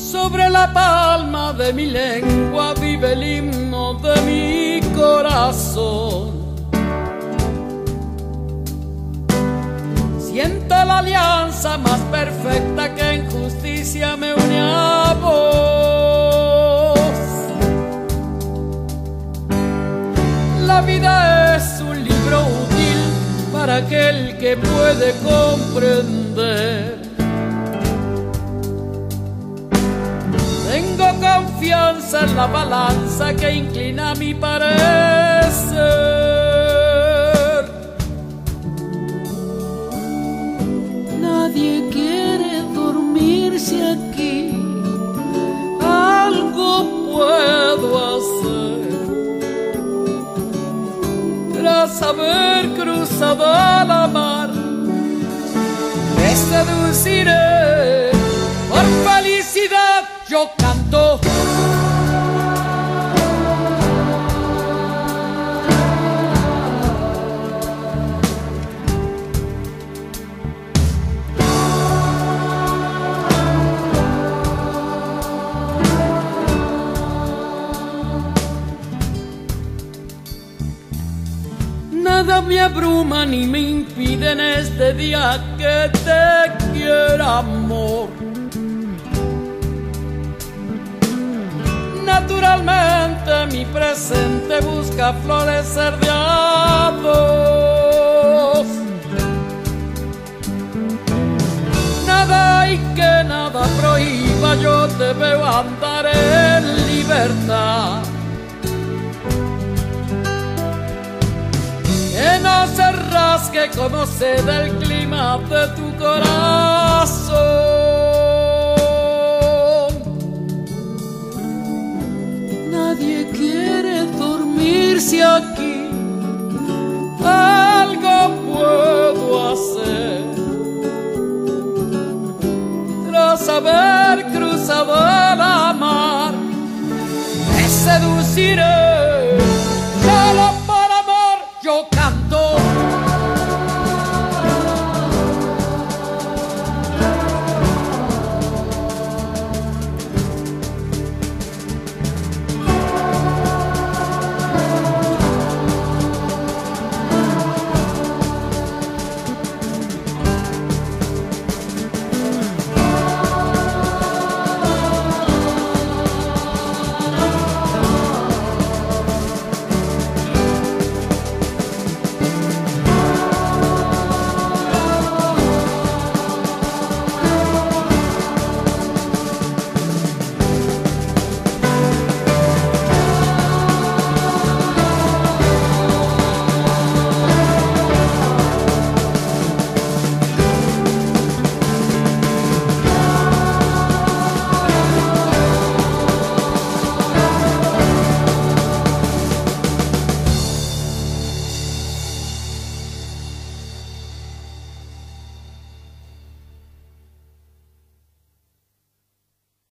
Sobre la palma de mi lengua vive el himno de mi corazón. Siento la alianza más perfecta que en justicia me une a vos. La vida es un libro útil para aquel que puede comprender. Tengo confianza en la balanza que inclina mi parecer. Nadie quiere dormirse aquí, Algo puedo hacer tras haber cruzado la mar. Me seduciré por felicidad. Yo canto. Nada me abruma ni me impide en este día que te quiera, amor. Naturalmente mi presente busca florecer de a dos. Nada y que nada prohíba, yo te veo andar en libertad. Que no se rasgue como seda el clima de tu corazón. nadie quiere dormirse aquí. Algo puedo hacer tras haber cruzado la mar. Me seduciré